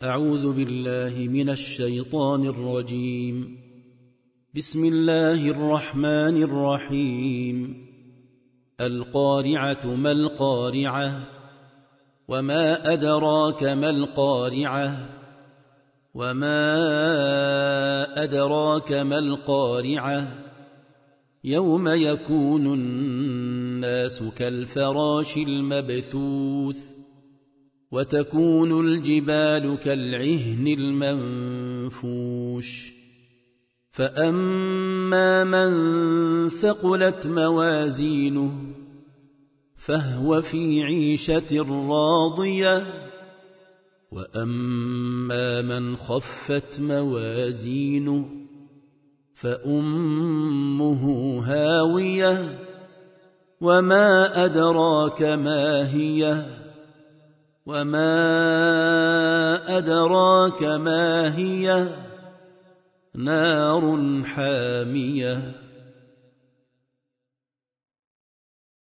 أعوذ بالله من الشيطان الرجيم. بسم الله الرحمن الرحيم. القارعة ما القارعة وما أدراك ما القارعة وما أدراك ما القارعة يوم يكون الناس كالفراش المبثوث وتكون الجبال كالعهن المنفوش فأما من ثقلت موازينه فهو في عيشة راضية وأما من خفت موازينه فأمه هاوية وما أدراك ما هي ما هي نار حامية